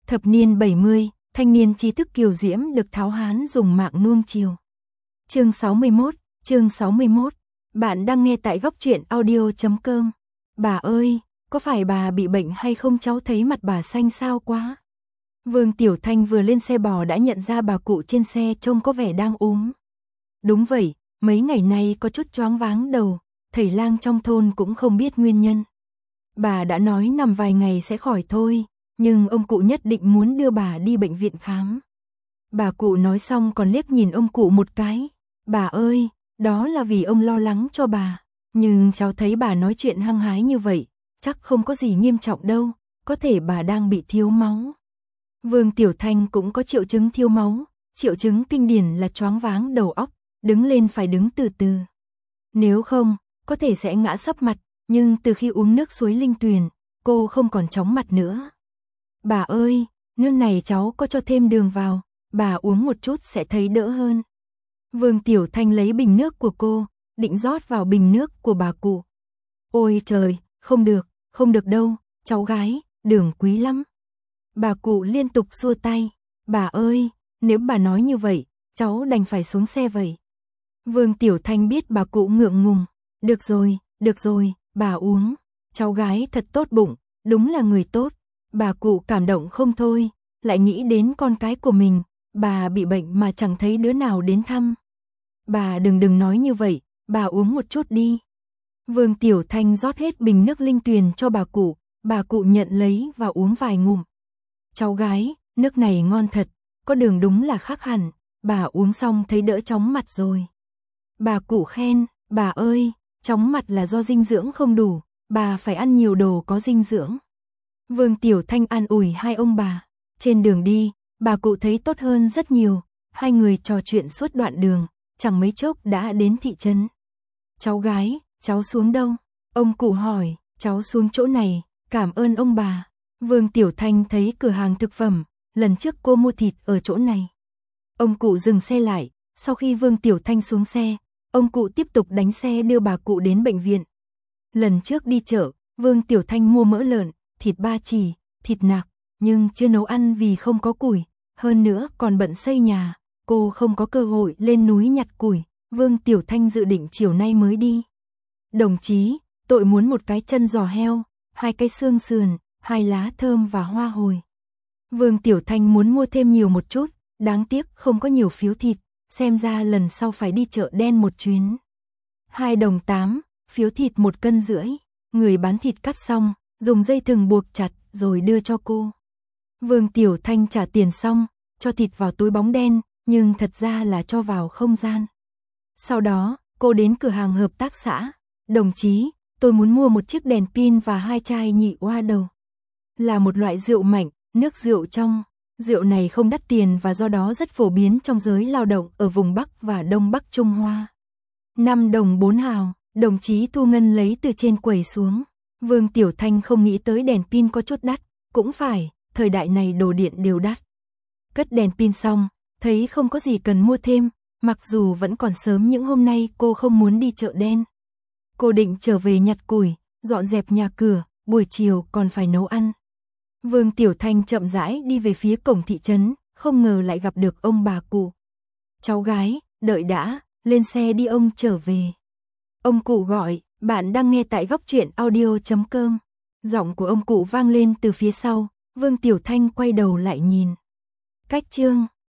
Thập niên 70, thanh niên trí thức kiều diễm được tháo hán dùng mạng nuông chiều. Chương 61. Bạn đang nghe tại goctruyện.audio.com. Bà ơi, có phải bà bị bệnh hay không, cháu thấy mặt bà xanh xao quá. Vương Tiểu Thanh vừa lên xe bò đã nhận ra bà cụ trên xe trông có vẻ đang ốm. Đúng vậy, mấy ngày nay có chút choáng váng đầu, thầy lang trong thôn cũng không biết nguyên nhân. Bà đã nói nằm vài ngày sẽ khỏi thôi, nhưng ông cụ nhất định muốn đưa bà đi bệnh viện khám. Bà cụ nói xong còn liếc nhìn ông cụ một cái. Bà ơi, đó là vì ông lo lắng cho bà, nhưng cháu thấy bà nói chuyện hăng hái như vậy, chắc không có gì nghiêm trọng đâu, có thể bà đang bị thiếu máu. Vương Tiểu Thanh cũng có triệu chứng thiếu máu, triệu chứng kinh điển là choáng váng đầu óc, đứng lên phải đứng từ từ. Nếu không, có thể sẽ ngã sấp mặt, nhưng từ khi uống nước suối linh tuyền, cô không còn chóng mặt nữa. Bà ơi, nước này cháu có cho thêm đường vào, bà uống một chút sẽ thấy đỡ hơn. Vương Tiểu Thanh lấy bình nước của cô, định rót vào bình nước của bà cụ. Ôi trời, không được đâu, cháu gái, đường quý lắm. Bà cụ liên tục xua tay. Bà ơi, nếu bà nói như vậy, cháu đành phải xuống xe vậy. Vương Tiểu Thanh biết bà cụ ngượng ngùng. Được rồi, bà uống. Cháu gái thật tốt bụng, đúng là người tốt. Bà cụ cảm động không thôi, lại nghĩ đến con cái của mình. Bà bị bệnh mà chẳng thấy đứa nào đến thăm. Bà đừng nói như vậy, bà uống một chút đi. Vương Tiểu Thanh rót hết bình nước linh tuyền cho bà cụ nhận lấy và uống vài ngụm. Cháu gái, nước này ngon thật, có đường đúng là khác hẳn, bà uống xong thấy đỡ chóng mặt rồi. Bà cụ khen, bà ơi, chóng mặt là do dinh dưỡng không đủ, bà phải ăn nhiều đồ có dinh dưỡng. Vương Tiểu Thanh an ủi hai ông bà. Trên đường đi, bà cụ thấy tốt hơn rất nhiều, hai người trò chuyện suốt đoạn đường, chẳng mấy chốc đã đến thị trấn. Cháu gái, cháu xuống đâu? Ông cụ hỏi. Cháu xuống chỗ này, cảm ơn ông bà. Vương Tiểu Thanh thấy cửa hàng thực phẩm, lần trước cô mua thịt ở chỗ này. Ông cụ dừng xe lại, sau khi Vương Tiểu Thanh xuống xe, ông cụ tiếp tục đánh xe đưa bà cụ đến bệnh viện. Lần trước đi chợ, Vương Tiểu Thanh mua mỡ lợn, thịt ba chỉ, thịt nạc, nhưng chưa nấu ăn vì không có củi, hơn nữa còn bận xây nhà, cô không có cơ hội lên núi nhặt củi. Vương Tiểu Thanh dự định chiều nay mới đi. Đồng chí, tôi muốn một cái chân giò heo, 2 cái xương sườn, 2 lá thơm và hoa hồi. Vương Tiểu Thanh muốn mua thêm nhiều một chút, đáng tiếc không có nhiều phiếu thịt, xem ra lần sau phải đi chợ đen một chuyến. 2,8 đồng, phiếu thịt 1,5 cân. Người bán thịt cắt xong, dùng dây thừng buộc chặt rồi đưa cho cô. Vương Tiểu Thanh trả tiền xong, cho thịt vào túi bóng đen, nhưng thật ra là cho vào không gian. Sau đó, cô đến cửa hàng hợp tác xã. Đồng chí, tôi muốn mua một chiếc đèn pin và 2 chai nhị oa đầu. Là một loại rượu mạnh, nước rượu trong. Rượu này không đắt tiền và do đó rất phổ biến trong giới lao động ở vùng Bắc và Đông Bắc Trung Hoa. 5,4 đồng, đồng chí thu ngân lấy từ trên quầy xuống. Vương Tiểu Thanh không nghĩ tới đèn pin có chút đắt, cũng phải, thời đại này đồ điện đều đắt. Cất đèn pin xong, thấy không có gì cần mua thêm, mặc dù vẫn còn sớm những hôm nay cô không muốn đi chợ đen. Cô định trở về nhặt củi, dọn dẹp nhà cửa, buổi chiều còn phải nấu ăn. Vương Tiểu Thanh chậm rãi đi về phía cổng thị trấn, không ngờ lại gặp được ông bà cụ. Cháu gái, đợi đã, lên xe đi ông trở về. Ông cụ gọi, bạn đang nghe tại goctruyện.audio.com. Giọng của ông cụ vang lên từ phía sau, Vương Tiểu Thanh quay đầu lại nhìn. Cách chương